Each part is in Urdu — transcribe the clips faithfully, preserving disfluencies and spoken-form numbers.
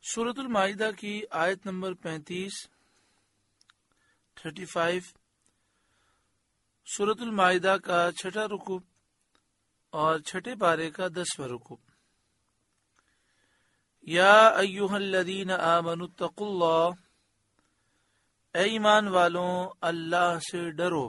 سورۃ المائدہ کی آیت نمبر پینتیس تھرٹی فائیو سورۃ المائدہ کا چھٹا رکوع اور چھٹے پارے کا دسواں رکوع۔ یا ایھا الذین آمنوا اتقوا اللہ، اے ایمان والوں اللہ سے ڈرو،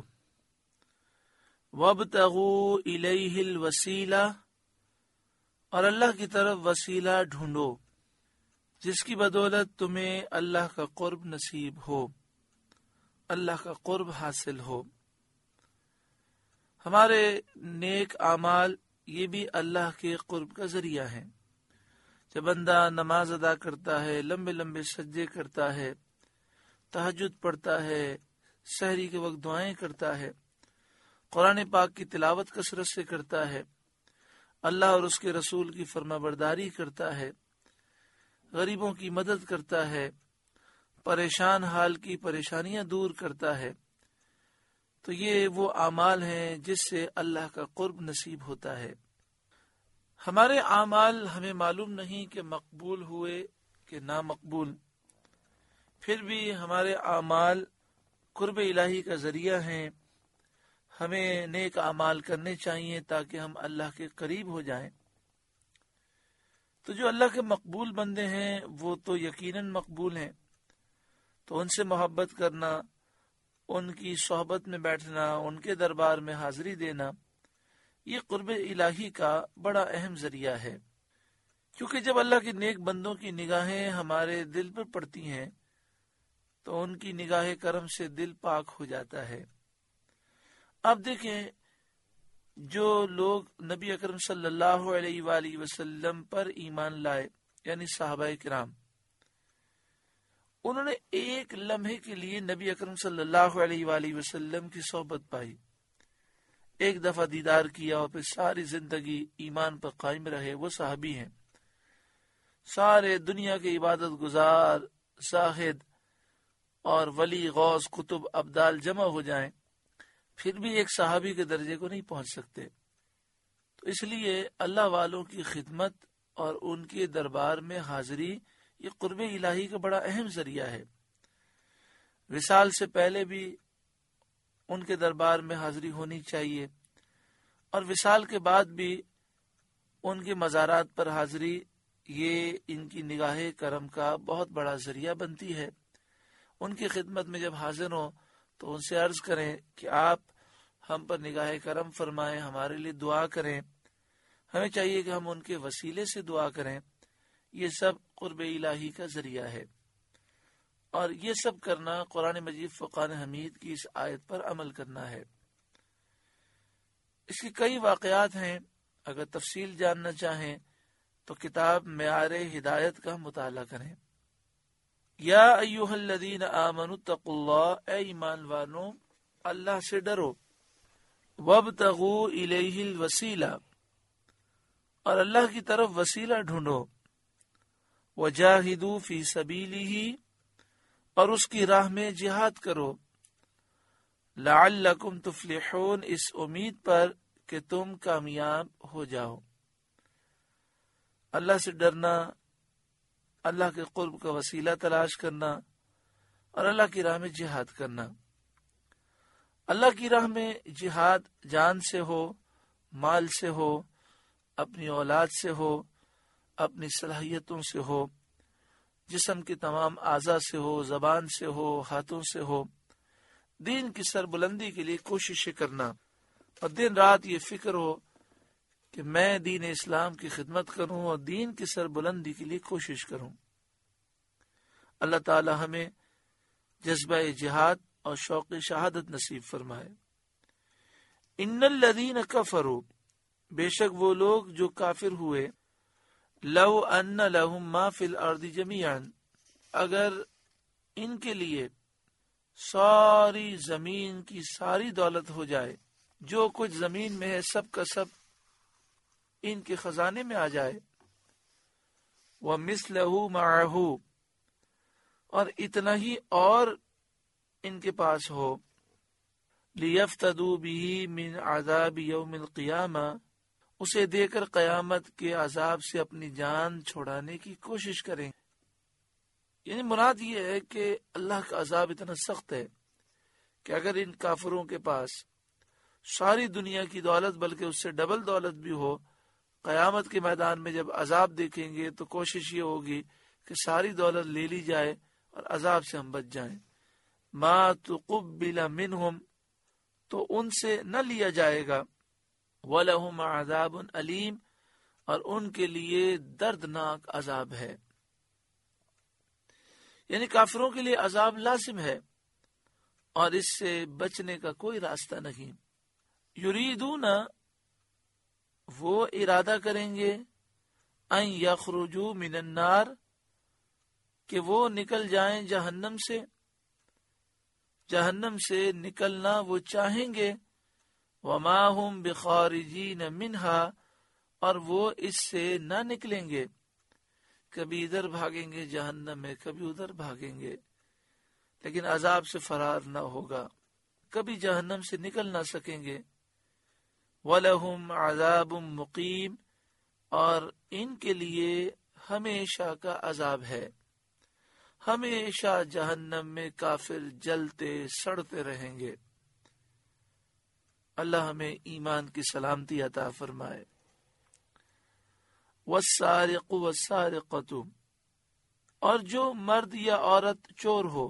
وابتغوا الیہ الوسیلہ، اور اللہ کی طرف وسیلہ ڈھونڈو جس کی بدولت تمہیں اللہ کا قرب نصیب ہو، اللہ کا قرب حاصل ہو۔ ہمارے نیک اعمال یہ بھی اللہ کے قرب کا ذریعہ ہیں۔ جب بندہ نماز ادا کرتا ہے، لمبے لمبے سجدے کرتا ہے، تہجد پڑھتا ہے، سحری کے وقت دعائیں کرتا ہے، قرآن پاک کی تلاوت کثرت سے کرتا ہے، اللہ اور اس کے رسول کی فرما برداری کرتا ہے، غریبوں کی مدد کرتا ہے، پریشان حال کی پریشانیاں دور کرتا ہے، تو یہ وہ اعمال ہیں جس سے اللہ کا قرب نصیب ہوتا ہے۔ ہمارے اعمال ہمیں معلوم نہیں کہ مقبول ہوئے کہ نامقبول، پھر بھی ہمارے اعمال قرب الہی کا ذریعہ ہیں۔ ہمیں نیک اعمال کرنے چاہیے تاکہ ہم اللہ کے قریب ہو جائیں۔ تو جو اللہ کے مقبول بندے ہیں وہ تو یقیناً مقبول ہیں، تو ان سے محبت کرنا، ان کی صحبت میں بیٹھنا، ان کے دربار میں حاضری دینا، یہ قرب الہی کا بڑا اہم ذریعہ ہے، کیونکہ جب اللہ کے نیک بندوں کی نگاہیں ہمارے دل پر پڑتی ہیں تو ان کی نگاہ کرم سے دل پاک ہو جاتا ہے۔ اب دیکھیں، جو لوگ نبی اکرم صلی اللہ علیہ وآلہ وسلم پر ایمان لائے، یعنی صحابہ کرام، انہوں نے ایک لمحے کے لیے نبی اکرم صلی اللہ علیہ وآلہ وسلم کی صحبت پائی، ایک دفعہ دیدار کیا اور پھر ساری زندگی ایمان پر قائم رہے، وہ صحابی ہیں۔ سارے دنیا کے عبادت گزار، زاہد اور ولی، غوث، قطب، ابدال جمع ہو جائیں، پھر بھی ایک صحابی کے درجے کو نہیں پہنچ سکتے۔ تو اس لیے اللہ والوں کی خدمت اور ان کے دربار میں حاضری یہ قرب الہی کا بڑا اہم ذریعہ ہے۔ وصال سے پہلے بھی ان کے دربار میں حاضری ہونی چاہیے، اور وصال کے بعد بھی ان کے مزارات پر حاضری یہ ان کی نگاہ کرم کا بہت بڑا ذریعہ بنتی ہے۔ ان کی خدمت میں جب حاضر ہوں تو ان سے عرض کریں کہ آپ ہم پر نگاہ کرم فرمائیں، ہمارے لیے دعا کریں۔ ہمیں چاہیے کہ ہم ان کے وسیلے سے دعا کریں۔ یہ سب قرب الہی کا ذریعہ ہے، اور یہ سب کرنا قرآن مجید فرقان حمید کی اس آیت پر عمل کرنا ہے۔ اس کی کئی واقعات ہیں، اگر تفصیل جاننا چاہیں تو کتاب معیار ہدایت کا مطالعہ کریں۔ یا ایھا الذین آمنوا اتقوا اللہ، اے ایمان والوں اللہ سے ڈرو، وابتغوا الیہ الوسیلہ، اور اللہ کی طرف وسیلہ ڈھونڈو، وجاہدوا فی سبیلہ، اور اس کی راہ میں جہاد کرو، لعلکم تفلحون، اس امید پر کہ تم کامیاب ہو جاؤ۔ اللہ سے ڈرنا، اللہ کے قرب کا وسیلہ تلاش کرنا، اور اللہ کی راہ میں جہاد کرنا۔ اللہ کی راہ میں جہاد جان سے ہو، مال سے ہو، اپنی اولاد سے ہو، اپنی صلاحیتوں سے ہو، جسم کے تمام اعضاء سے ہو، زبان سے ہو، ہاتھوں سے ہو، دین کی سربلندی کے لیے کوششیں کرنا، اور دن رات یہ فکر ہو کہ میں دین اسلام کی خدمت کروں اور دین کی سربلندی کے لیے کوشش کروں۔ اللہ تعالی ہمیں جذبہ جہاد اور شوق شہادت نصیب فرمائے۔ ان الذین کفروا، بے شک وہ لوگ جو کافر ہوئے، لو ان لہم ما فی الارض جمیعا، اگر ان کے لیے ساری زمین کی ساری دولت ہو جائے، جو کچھ زمین میں ہے سب کا سب ان کے خزانے میں آ جائے، وَمِثْلَهُ مَعَهُ، اور اتنا ہی اور ان کے پاس ہو، لِيَفْتَدُوا بِهِ مِنْ عَذَابِ يَوْمِ الْقِيَامَةِ، اسے دے کر قیامت کے عذاب سے اپنی جان چھڑانے کی کوشش کریں۔ یعنی مراد یہ ہے کہ اللہ کا عذاب اتنا سخت ہے کہ اگر ان کافروں کے پاس ساری دنیا کی دولت بلکہ اس سے ڈبل دولت بھی ہو، قیامت کے میدان میں جب عذاب دیکھیں گے تو کوشش یہ ہوگی کہ ساری دولت لے لی جائے اور عذاب سے ہم بچ جائیں. ما تقبل منہم، تو ان سے نہ لیا جائے گا. وَلَهُمْ عَذَابٌ علیم، اور ان کے لیے دردناک عذاب ہے. یعنی کافروں کے لیے عذاب لازم ہے اور اس سے بچنے کا کوئی راستہ نہیں. یریدون، وہ ارادہ کریں گے، ان یخرجوا من النار، کہ وہ نکل جائیں جہنم سے. جہنم سے نکلنا وہ چاہیں گے. وما هم بخارجین منہا، اور وہ اس سے نہ نکلیں گے. کبھی ادھر بھاگیں گے جہنم میں، کبھی ادھر بھاگیں گے، لیکن عذاب سے فرار نہ ہوگا، کبھی جہنم سے نکل نہ سکیں گے. وَلَهُمْ عَذَابٌ مُقِيمٌ، اور ان کے لیے ہمیشہ کا عذاب ہے. ہمیشہ جہنم میں کافر جلتے سڑتے رہیں گے. اللہ ہمیں ایمان کی سلامتی عطا فرمائے. والسارق والسارقۃ، اور جو مرد یا عورت چور ہو،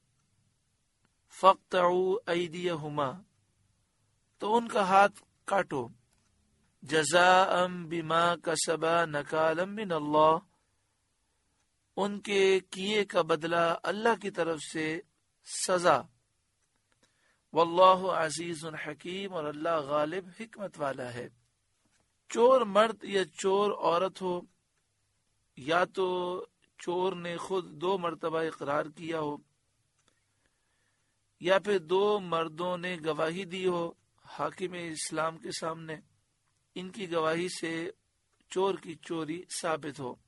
فاقطعوا ایدیہما، تو ان کا ہاتھ کاٹو. جزاء بما کسبا نکالا من اللہ، ان کے کیے کا بدلہ اللہ کی طرف سے سزا. واللہ عزیز حکیم، اور اللہ غالب حکمت والا ہے. چور مرد یا چور عورت ہو، یا تو چور نے خود دو مرتبہ اقرار کیا ہو، یا پھر دو مردوں نے گواہی دی ہو حاکم اسلام کے سامنے، ان کی گواہی سے چور کی چوری ثابت ہو.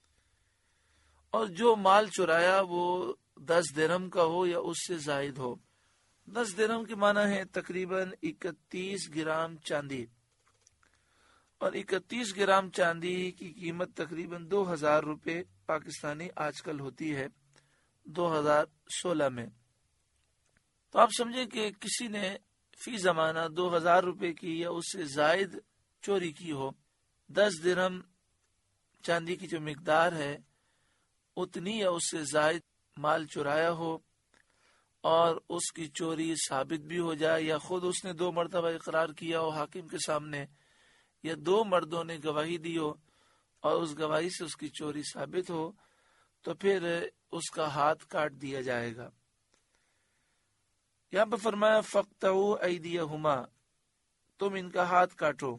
اور جو مال چرایا وہ دس درہم کا ہو یا اس سے زائد ہو. دس درہم کے معنی ہے تقریباً اکتیس گرام چاندی، اور اکتیس گرام چاندی کی قیمت تقریباً دو ہزار روپے پاکستانی آج کل ہوتی ہے دو ہزار سولہ میں. تو آپ سمجھیں کہ کسی نے فی زمانہ دو ہزار روپے کی یا اس سے زائد چوری کی ہو. دس درہم چاندی کی جو مقدار ہے اتنی یا اس سے زائد مال چرایا ہو، اور اس کی چوری ثابت بھی ہو جائے، یا خود اس نے دو مرتبہ اقرار کیا ہو حاکم کے سامنے، یا دو مردوں نے گواہی دی ہو اور اس گواہی سے اس کی چوری ثابت ہو، تو پھر اس کا ہاتھ کاٹ دیا جائے گا. یہاں پہ فرمایا فَاقْطَعُوا أَيْدِيَهُمَا، تم ان کا ہاتھ کاٹو.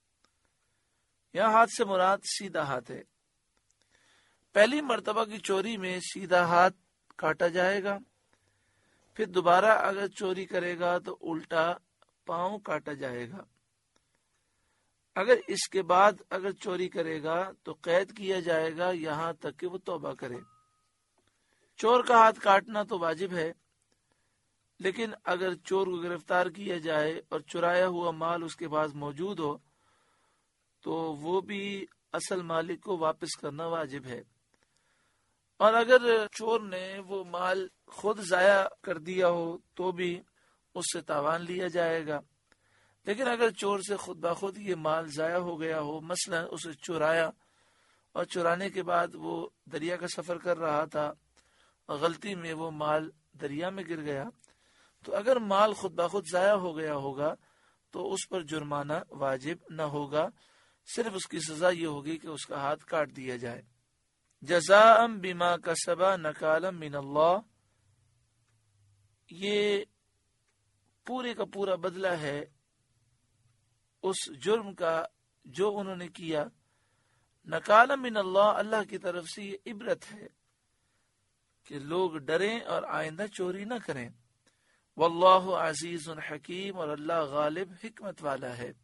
یہاں ہاتھ سے مراد سیدھا ہاتھ ہے. پہلی مرتبہ کی چوری میں سیدھا ہاتھ کاٹا جائے گا، پھر دوبارہ اگر چوری کرے گا تو الٹا پاؤں کاٹا جائے گا. اگر اس کے بعد اگر چوری کرے گا تو قید کیا جائے گا یہاں تک کہ وہ توبہ کرے. چور کا ہاتھ کاٹنا تو واجب ہے، لیکن اگر چور کو گرفتار کیا جائے اور چرایا ہوا مال اس کے پاس موجود ہو تو وہ بھی اصل مالک کو واپس کرنا واجب ہے. اور اگر چور نے وہ مال خود ضائع کر دیا ہو تو بھی اس سے تاوان لیا جائے گا. لیکن اگر چور سے خود بخود یہ مال ضائع ہو گیا ہو، مثلا اسے چرایا اور چرانے کے بعد وہ دریا کا سفر کر رہا تھا اور غلطی میں وہ مال دریا میں گر گیا، تو اگر مال خود بخود ضائع ہو گیا ہوگا تو اس پر جرمانہ واجب نہ ہوگا، صرف اس کی سزا یہ ہوگی کہ اس کا ہاتھ کاٹ دیا جائے. جزاء بما کسبا نکالا من اللہ، یہ پورے کا پورا بدلہ ہے اس جرم کا جو انہوں نے کیا. نکالا من اللہ، اللہ کی طرف سے یہ عبرت ہے کہ لوگ ڈریں اور آئندہ چوری نہ کریں. واللہ عزیز حکیم، اور اللہ غالب حکمت والا ہے.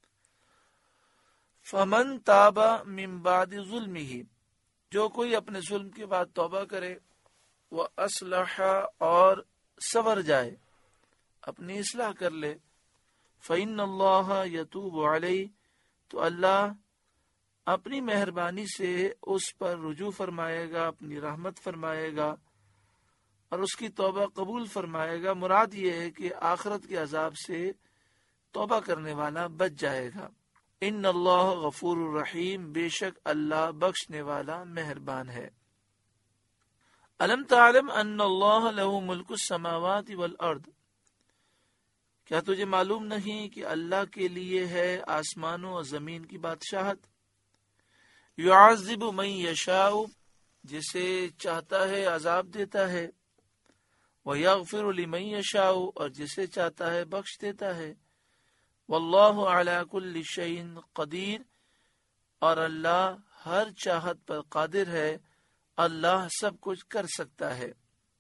فمن تاب من بعد ظلمہ، جو کوئی اپنے ظلم کے بعد توبہ کرے، واصلح، اور سور جائے، اپنی اصلاح کر لے، فإن اللہ یتوب علیہ، تو اللہ اپنی مہربانی سے اس پر رجوع فرمائے گا، اپنی رحمت فرمائے گا اور اس کی توبہ قبول فرمائے گا۔ مراد یہ ہے کہ آخرت کے عذاب سے توبہ کرنے والا بچ جائے گا۔ ان اللہ غفور الرحیم، بے شک اللہ بخشنے والا مہربان ہے۔ الم تعلم ان اللہ لہ ملک السماوات والارض، کیا تجھے معلوم نہیں کہ اللہ کے لیے ہے آسمانوں اور زمین کی بادشاہت؟ یعذب من یشاء، جسے چاہتا ہے عذاب دیتا ہے، ویغفر لمن یشاء، اور جسے چاہتا ہے بخش دیتا ہے، واللہ علی کل شیء قدیر، اور اللہ ہر چاہت پر قادر ہے، اللہ سب کچھ کر سکتا ہے۔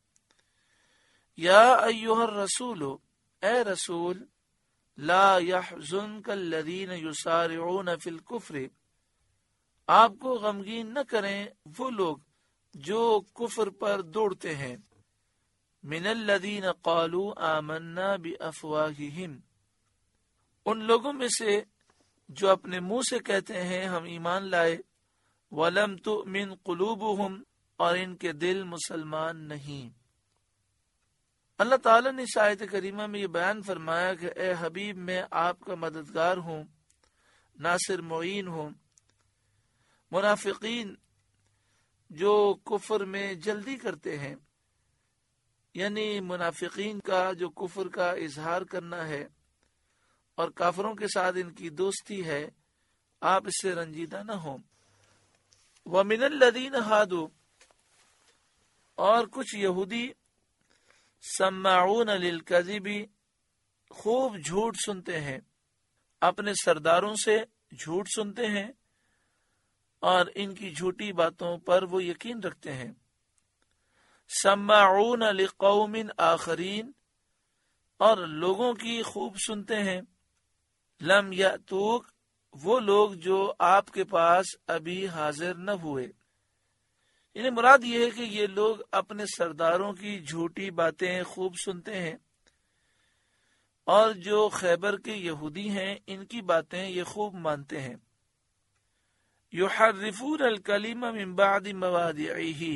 یا ایھا الرسول، اے رسول، لا یحزنک الذین یسارعون فی الکفر، آپ کو غمگین نہ کریں وہ لوگ جو کفر پر دوڑتے ہیں، من الذین قالوا آمنا بافواہہم، ان لوگوں میں سے جو اپنے منہ سے کہتے ہیں ہم ایمان لائے، ولم تؤمن قلوبہم، اور ان کے دل مسلمان نہیں۔ اللہ تعالیٰ نے اس آیت کریمہ میں یہ بیان فرمایا کہ اے حبیب، میں آپ کا مددگار ہوں، ناصر معین ہوں۔ منافقین جو کفر میں جلدی کرتے ہیں، یعنی منافقین کا جو کفر کا اظہار کرنا ہے اور کافروں کے ساتھ ان کی دوستی ہے، آپ اس سے رنجیدہ نہ ہوں۔ وَمِنَ الَّذِينَ هَادُوا، اور کچھ یہودی، سماعون للکذب، خوب جھوٹ سنتے ہیں، اپنے سرداروں سے جھوٹ سنتے ہیں اور ان کی جھوٹی باتوں پر وہ یقین رکھتے ہیں۔ سماعون لقوم آخرین، اور لوگوں کی خوب سنتے ہیں، لم یأتوک، وہ لوگ جو آپ کے پاس ابھی حاضر نہ ہوئے۔ یعنی مراد یہ ہے کہ یہ لوگ اپنے سرداروں کی جھوٹی باتیں خوب سنتے ہیں، اور جو خیبر کے یہودی ہیں ان کی باتیں یہ خوب مانتے ہیں۔ یحرفون الکلم من بعد مواضعہ،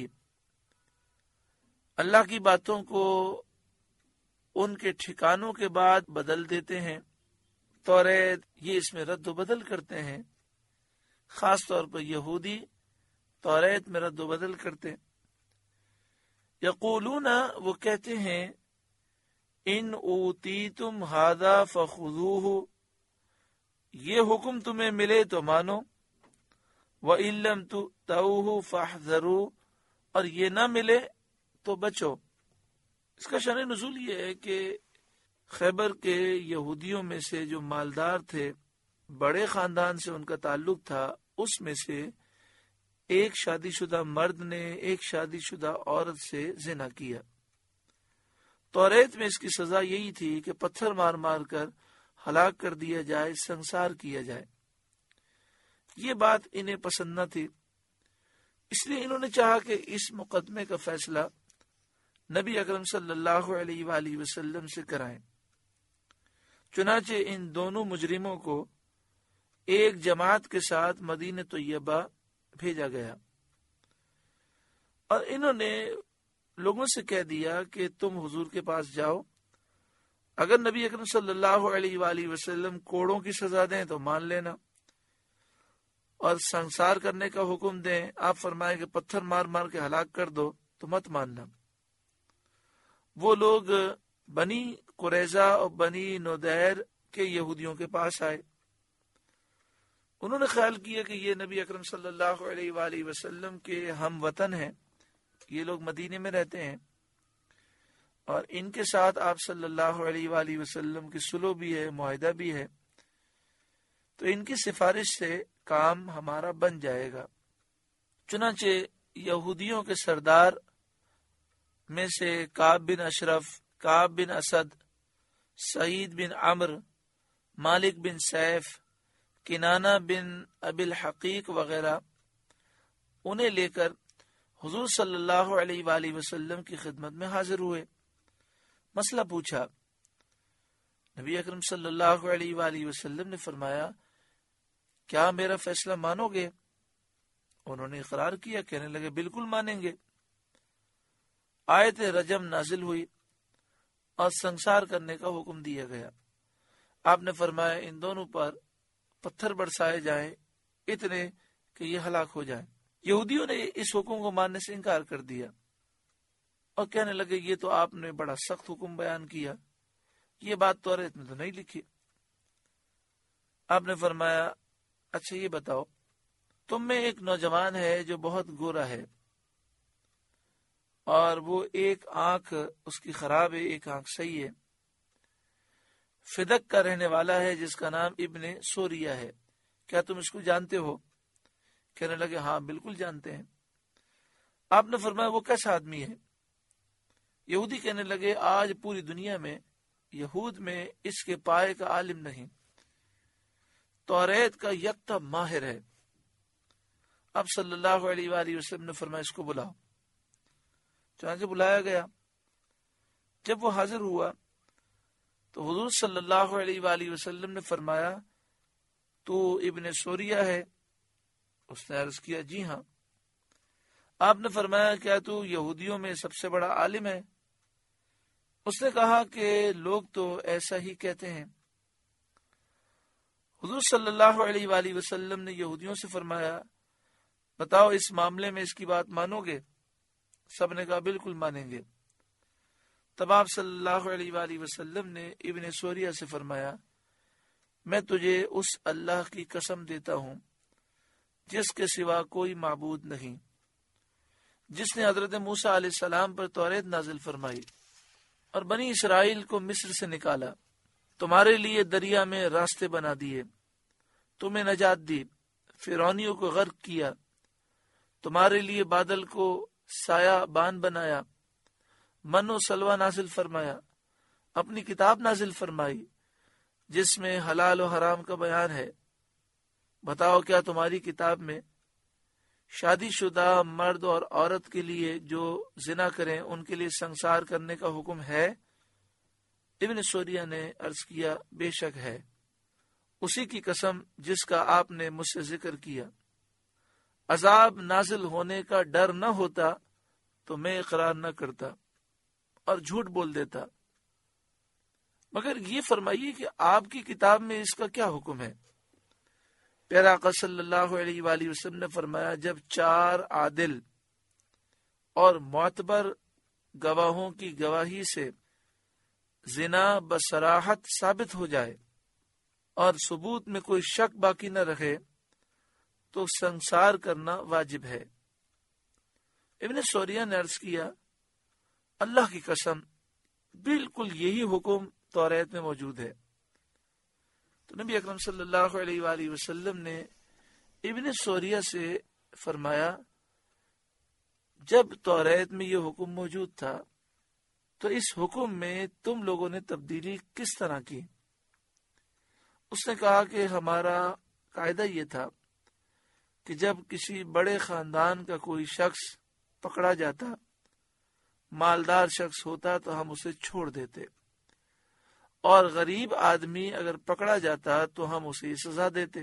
اللہ کی باتوں کو ان کے ٹھکانوں کے بعد بدل دیتے ہیں۔ توریت یہ اس میں رد و بدل کرتے ہیں، خاص طور پر یہودی توریت میں رد و بدل کرتے۔ یقولون، وہ کہتے ہیں، ان اوتیتم ھذا فخذوہ، یہ حکم تمہیں ملے تو مانو، وَإِن لَّمْ تُؤْتَوْهُ فَاحْذَرُوا، اور یہ نہ ملے تو بچو۔ اس کا شأن نزول یہ ہے کہ خیبر کے یہودیوں میں سے جو مالدار تھے، بڑے خاندان سے ان کا تعلق تھا، اس میں سے ایک شادی شدہ مرد نے ایک شادی شدہ عورت سے زنا کیا۔ توریت میں اس کی سزا یہی تھی کہ پتھر مار مار کر ہلاک کر دیا جائے، سنسار کیا جائے۔ یہ بات انہیں پسند نہ تھی، اس لیے انہوں نے چاہا کہ اس مقدمے کا فیصلہ نبی اکرم صلی اللہ علیہ وآلہ وسلم سے کرائیں۔ چنانچہ ان دونوں مجرموں کو ایک جماعت کے ساتھ مدینہ طیبہ بھیجا گیا، اور انہوں نے لوگوں سے کہہ دیا کہ تم حضور کے پاس جاؤ، اگر نبی اکرم صلی اللہ علیہ وآلہ وسلم کوڑوں کی سزا دیں تو مان لینا، اور سنسار کرنے کا حکم دیں، آپ فرمائیں کہ پتھر مار مار کے ہلاک کر دو، تو مت ماننا۔ وہ لوگ بنی قریظہ اور بنی نودیر کے یہودیوں کے پاس آئے، انہوں نے خیال کیا کہ یہ نبی اکرم صلی اللہ علیہ وآلہ وسلم کے ہم وطن ہیں، یہ لوگ مدینے میں رہتے ہیں، اور ان کے ساتھ آپ صلی اللہ علیہ وآلہ وسلم کی صلح بھی ہے، معاہدہ بھی ہے، تو ان کی سفارش سے کام ہمارا بن جائے گا۔ چنانچہ یہودیوں کے سردار میں سے کعب بن اشرف، کعب بن اسد، سعید بن عمر، مالک بن سیف، کنانہ بن ابی الحقیق وغیرہ انہیں لے کر حضور صلی اللہ علیہ وآلہ وسلم کی خدمت میں حاضر ہوئے۔ مسئلہ پوچھا، نبی اکرم صلی اللہ علیہ وآلہ وسلم نے فرمایا، کیا میرا فیصلہ مانو گے؟ انہوں نے اقرار کیا، کہنے لگے بالکل مانیں گے۔ آیت رجم نازل ہوئی اور سنسار کرنے کا حکم دیا گیا۔ آپ نے فرمایا ان دونوں پر پتھر برسائے جائیں اتنے کہ یہ ہلاک ہو جائیں۔ یہودیوں نے اس حکم کو ماننے سے انکار کر دیا اور کہنے لگے یہ تو آپ نے بڑا سخت حکم بیان کیا، یہ بات توریت میں تو نہیں لکھی۔ آپ نے فرمایا اچھا یہ بتاؤ، تم میں ایک نوجوان ہے جو بہت گورا ہے اور وہ ایک آنکھ اس کی خراب ہے، ایک آنکھ صحیح ہے، فدق کا رہنے والا ہے جس کا نام ابن سوریہ ہے، کیا تم اس کو جانتے ہو؟ کہنے لگے ہاں بالکل جانتے ہیں۔ آپ نے فرمایا وہ کیسا آدمی ہے؟ یہودی کہنے لگے آج پوری دنیا میں یہود میں اس کے پائے کا عالم نہیں، توریت کا یکتا ماہر ہے۔ اب صلی اللہ علیہ وآلہ وسلم نے فرمایا اس کو بلاؤ۔ چنانچہ بلایا گیا۔ جب وہ حاضر ہوا تو حضور صلی اللہ علیہ وآلہ وسلم نے فرمایا تو ابن سوریہ ہے؟ اس نے عرض کیا جی ہاں۔ آپ نے فرمایا کیا تو یہودیوں میں سب سے بڑا عالم ہے؟ اس نے کہا کہ لوگ تو ایسا ہی کہتے ہیں۔ حضور صلی اللہ علیہ وآلہ وسلم نے یہودیوں سے فرمایا بتاؤ اس معاملے میں اس کی بات مانو گے؟ سب نے کہا بالکل مانیں گے۔ تب آپ صلی اللہ علیہ وآلہ وسلم نے ابن سوریہ سے فرمایا میں تجھے اس اللہ کی قسم دیتا ہوں جس کے سوا کوئی معبود نہیں، جس نے حضرت موسیٰ علیہ السلام پر توریت نازل فرمائی اور بنی اسرائیل کو مصر سے نکالا، تمہارے لیے دریا میں راستے بنا دیے، تمہیں نجات دی، فرعونیوں کو غرق کیا، تمہارے لیے بادل کو سایہ بان بنایا، من و سلوہ نازل فرمایا، اپنی کتاب نازل فرمائی جس میں حلال و حرام کا بیان ہے۔ بتاؤ کیا تمہاری کتاب میں شادی شدہ مرد اور عورت کے لیے جو زنا کریں ان کے لیے سنسار کرنے کا حکم ہے؟ ابن سوریہ نے عرض کیا بے شک ہے، اسی کی قسم جس کا آپ نے مجھ سے ذکر کیا۔ عذاب نازل ہونے کا ڈر نہ ہوتا تو میں اقرار نہ کرتا اور جھوٹ بول دیتا، مگر یہ فرمائیے کہ آپ کی کتاب میں اس کا کیا حکم ہے؟ پیارا آقا صلی اللہ علیہ وآلہ وسلم نے فرمایا جب چار عادل اور معتبر گواہوں کی گواہی سے زنا بصراحت ثابت ہو جائے اور ثبوت میں کوئی شک باقی نہ رہے تو سنسار کرنا واجب ہے۔ ابن سوریہ نے عرض کیا اللہ کی قسم بالکل یہی حکم توریت میں موجود ہے۔ تو نبی اکرم صلی اللہ علیہ وآلہ وسلم نے ابن سوریہ سے فرمایا جب توریت میں یہ حکم موجود تھا تو اس حکم میں تم لوگوں نے تبدیلی کس طرح کی؟ اس نے کہا کہ ہمارا قاعدہ یہ تھا کہ جب کسی بڑے خاندان کا کوئی شخص پکڑا جاتا، مالدار شخص ہوتا تو ہم اسے چھوڑ دیتے، اور غریب آدمی اگر پکڑا جاتا تو ہم اسے سزا دیتے۔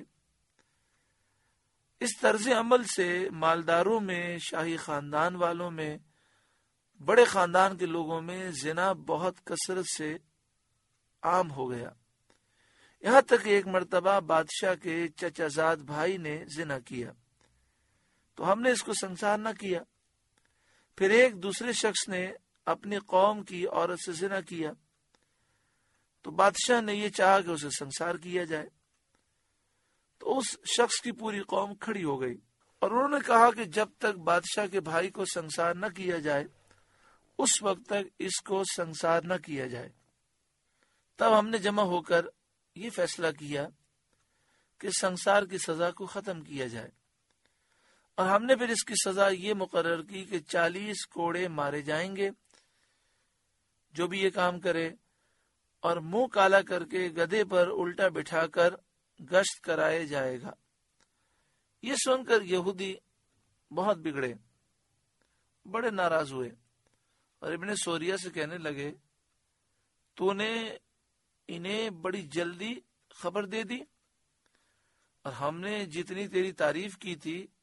اس طرز عمل سے مالداروں میں، شاہی خاندان والوں میں، بڑے خاندان کے لوگوں میں زنا بہت کثرت سے عام ہو گیا، یہاں تک کہ ایک مرتبہ بادشاہ کے چچا زاد بھائی نے زنا کیا تو ہم نے اس کو سنسار نہ کیا۔ پھر ایک دوسرے شخص نے اپنی قوم کی عورت سے زنا کیا تو بادشاہ نے یہ چاہا کہ اسے سنسار کیا جائے، تو اس شخص کی پوری قوم کھڑی ہو گئی اور انہوں نے کہا کہ جب تک بادشاہ کے بھائی کو سنسار نہ کیا جائے اس وقت تک اس کو سنسار نہ کیا جائے۔ تب ہم نے جمع ہو کر یہ فیصلہ کیا کہ سنسار کی سزا کو ختم کیا جائے، اور ہم نے پھر اس کی سزا یہ مقرر کی کہ چالیس کوڑے مارے جائیں گے جو بھی یہ کام کرے، اور منہ کالا کر کے گدھے پر الٹا بٹھا کر گشت کرائے جائے گا۔ یہ سن کر یہودی بہت بگڑے، بڑے ناراض ہوئے اور ابن سوریہ سے کہنے لگے تو نے انہیں بڑی جلدی خبر دے دی، اور ہم نے جتنی تیری تعریف کی تھی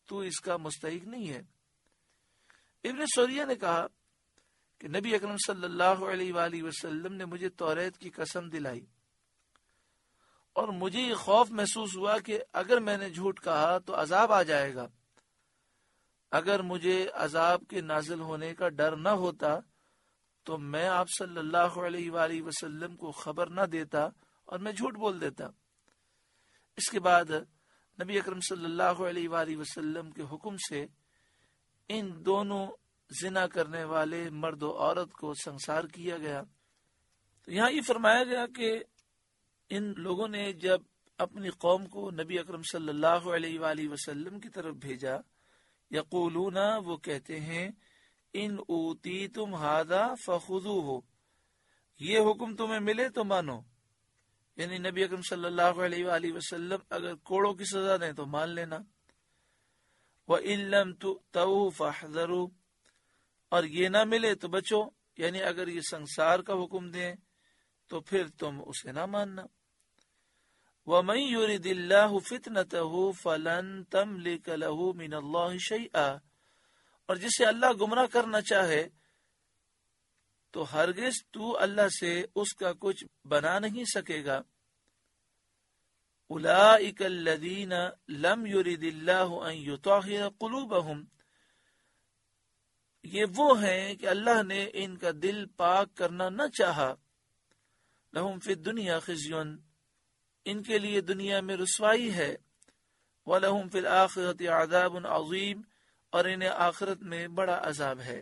تو اس کا مستحق نہیں ہے۔ ابن سوریہ نے کہا کہ نبی اکرم صلی اللہ علیہ وآلہ وسلم نے مجھے توریت کی قسم دلائی اور مجھے یہ خوف محسوس ہوا کہ اگر میں نے جھوٹ کہا تو عذاب آ جائے گا۔ اگر مجھے عذاب کے نازل ہونے کا ڈر نہ ہوتا تو میں آپ صلی اللہ علیہ وآلہ وسلم کو خبر نہ دیتا اور میں جھوٹ بول دیتا۔ اس کے بعد نبی اکرم صلی اللہ علیہ وآلہ وسلم کے حکم سے ان دونوں زنا کرنے والے مرد و عورت کو سنسار کیا گیا۔ تو یہاں یہ فرمایا گیا کہ ان لوگوں نے جب اپنی قوم کو نبی اکرم صلی اللہ علیہ وآلہ وسلم کی طرف بھیجا، یقولون، وہ کہتے ہیں، ان اوتیتم ھذا فخذوہ، یہ حکم تمہیں ملے تو مانو، یعنی نبی اکرم صلی اللہ علیہ وآلہ وسلم اگر کوڑوں کی سزا دیں تو مان لینا، وَإِن لَّمْ تُؤْتَوْهُ فَاحْذَرُوا، اور یہ نہ ملے تو بچو، یعنی اگر یہ سنسار کا حکم دیں تو پھر تم اسے نہ ماننا۔ وَمَن يُرِدِ اللَّهُ فِتْنَتَهُ فَلَن تَمْلِكَ لَهُ مِنَ اللَّهِ شَيْئًا، اور جسے اللہ گمراہ کرنا چاہے تو ہرگز تو اللہ سے اس کا کچھ بنا نہیں سکے گا۔ أُولَئِكَ الَّذِينَ لَمْ يُرِدِ اللَّهُ أَن يُطَهِّرَ قُلُوبَهُمْ، یہ وہ ہیں کہ اللہ نے ان کا دل پاک کرنا نہ چاہا۔ لَهُمْ فِي الدُّنْيَا خِزْيٌ، ان کے لیے دنیا میں رسوائی ہے، وَلَهُمْ فِي الْآخِرَةِ عَذَابٌ عَظِيمٌ، اور انہیں آخرت میں بڑا عذاب ہے۔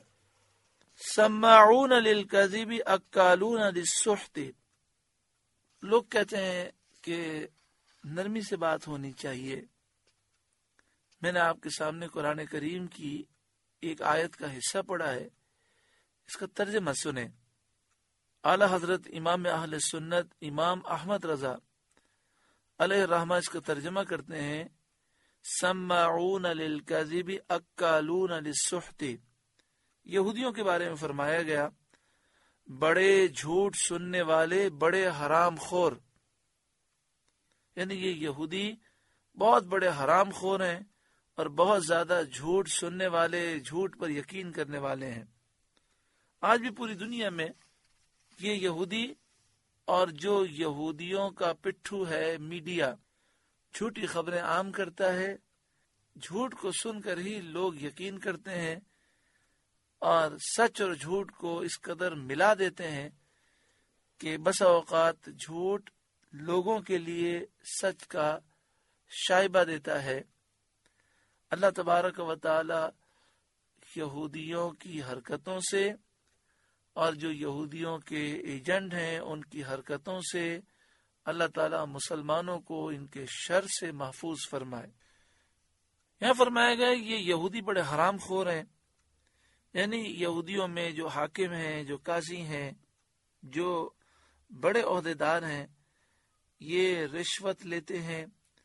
سَمَّاعُونَ لِلْكَذِبِ أَكَّالُونَ لِلسُّحْتِ، لوگ کہتے ہیں کہ نرمی سے بات ہونی چاہیے۔ میں نے آپ کے سامنے قرآن کریم کی ایک آیت کا حصہ پڑھا ہے، اس کا ترجمہ سنیں۔ اعلی حضرت امام اہل سنت امام احمد رضا علیہ الرحمہ اس کا ترجمہ کرتے ہیں، سماعون للکذب اکالون للسحت، یہودیوں کے بارے میں فرمایا گیا بڑے جھوٹ سننے والے، بڑے حرام خور، یعنی یہ یہودی بہت بڑے حرام خور ہیں اور بہت زیادہ جھوٹ سننے والے، جھوٹ پر یقین کرنے والے ہیں۔ آج بھی پوری دنیا میں یہ یہودی اور جو یہودیوں کا پٹھو ہے میڈیا، جھوٹی خبریں عام کرتا ہے، جھوٹ کو سن کر ہی لوگ یقین کرتے ہیں اور سچ اور جھوٹ کو اس قدر ملا دیتے ہیں کہ بسا اوقات جھوٹ لوگوں کے لیے سچ کا شائبہ دیتا ہے۔ اللہ تبارک و تعالی یہودیوں کی حرکتوں سے اور جو یہودیوں کے ایجنٹ ہیں ان کی حرکتوں سے اللہ تعالیٰ مسلمانوں کو ان کے شر سے محفوظ فرمائے۔ یہاں فرمایا گیا یہ یہودی بڑے حرام خور ہیں، یعنی یہودیوں میں جو حاکم ہیں، جو قاضی ہیں، جو بڑے عہدیدار ہیں، یہ رشوت لیتے ہیں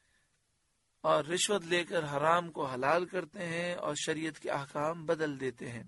اور رشوت لے کر حرام کو حلال کرتے ہیں اور شریعت کے احکام بدل دیتے ہیں۔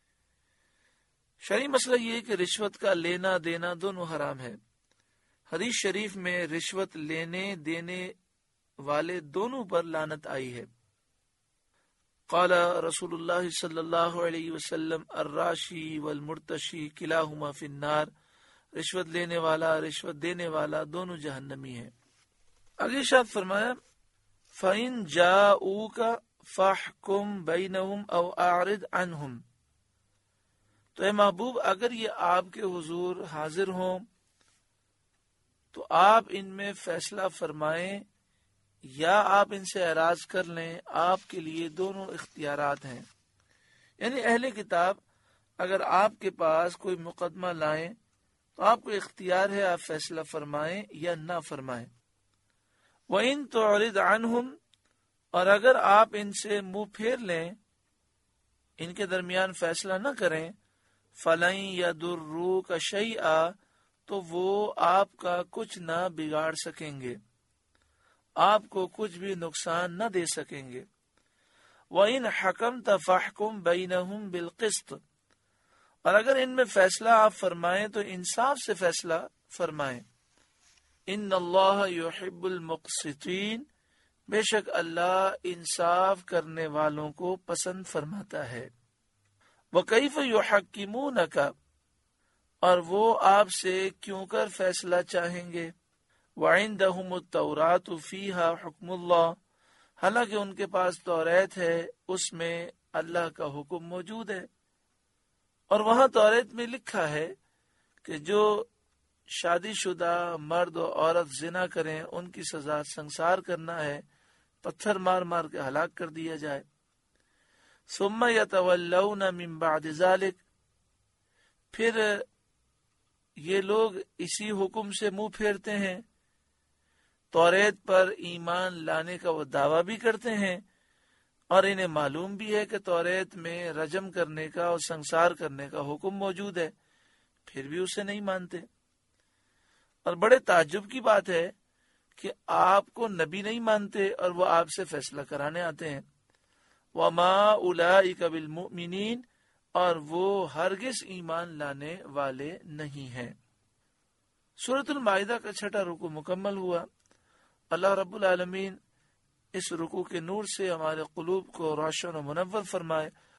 شرعی مسئلہ یہ ہے کہ رشوت کا لینا دینا دونوں حرام ہے۔ حدیث شریف میں رشوت لینے دینے والے دونوں پر لعنت آئی ہے۔ قال رسول اللہ صلی اللہ علیہ وسلم الراشی والمرتشی کلاہما فی النار، رشوت لینے والا، رشوت دینے والا دونوں جہنمی ہیں۔ آگے ارشاد فرمایا فَإِن جَاءُوكَ فَاحْكُم بَيْنَهُمْ أَوْ أَعْرِضْ عَنْهُمْ، تو اے محبوب اگر یہ آپ کے حضور حاضر ہوں تو آپ ان میں فیصلہ فرمائیں یا آپ ان سے اعراض کر لیں، آپ کے لیے دونوں اختیارات ہیں۔ یعنی اہل کتاب اگر آپ کے پاس کوئی مقدمہ لائیں تو آپ کو اختیار ہے، آپ فیصلہ فرمائیں یا نہ فرمائیں۔ وَإِن تُعْرِضْ عَنْهُمْ، اور اگر آپ ان سے منہ پھیر لیں، ان کے درمیان فیصلہ نہ کریں، فَلَن يَضُرُّوكَ شَيْئًا، تو وہ آپ کا کچھ نہ بگاڑ سکیں گے، آپ کو کچھ بھی نقصان نہ دے سکیں گے۔ وَإِنْ حَكَمْتَ فَاحْكُمْ بَيْنَهُمْ بِالْقِسْطِ، اور اگر ان میں فیصلہ آپ فرمائیں تو انصاف سے فیصلہ فرمائیں۔ إِنَّ اللَّهَ يُحِبُّ الْمُقْسِطِينَ، بے شک اللہ انصاف کرنے والوں کو پسند فرماتا ہے۔ وَكَيْفَ يُحَكِّمُونَكَ، اور وہ آپ سے کیوں کر فیصلہ چاہیں گے، وَعِندَهُمُ التَّوْرَاةُ فِيهَا حُكْمُ اللَّهِ، حالانکہ ان کے پاس توریت ہے، اس میں اللہ کا حکم موجود ہے۔ اور وہاں توریت میں لکھا ہے کہ جو شادی شدہ مرد و عورت زنا کریں ان کی سزا سنسار کرنا ہے، پتھر مار مار کے ہلاک کر دیا جائے۔ ثم یتولون من بعد ذلک، پھر یہ لوگ اسی حکم سے منہ پھیرتے ہیں، توریت پر ایمان لانے کا وہ دعویٰ بھی کرتے ہیں، اور انہیں معلوم بھی ہے کہ توریت میں رجم کرنے کا اور سنسار کرنے کا حکم موجود ہے، پھر بھی اسے نہیں مانتے۔ اور بڑے تعجب کی بات ہے کہ آپ کو نبی نہیں مانتے اور وہ آپ سے فیصلہ کرانے آتے ہیں۔ وَمَا أُولَئِكَ بِالْمُؤْمِنِينَ، اور وہ ہرگز ایمان لانے والے نہیں ہیں۔ سورۃ المائدہ کا چھٹا رکوع مکمل ہوا۔ اللہ رب العالمین اس رکوع کے نور سے ہمارے قلوب کو روشن و منور فرمائے،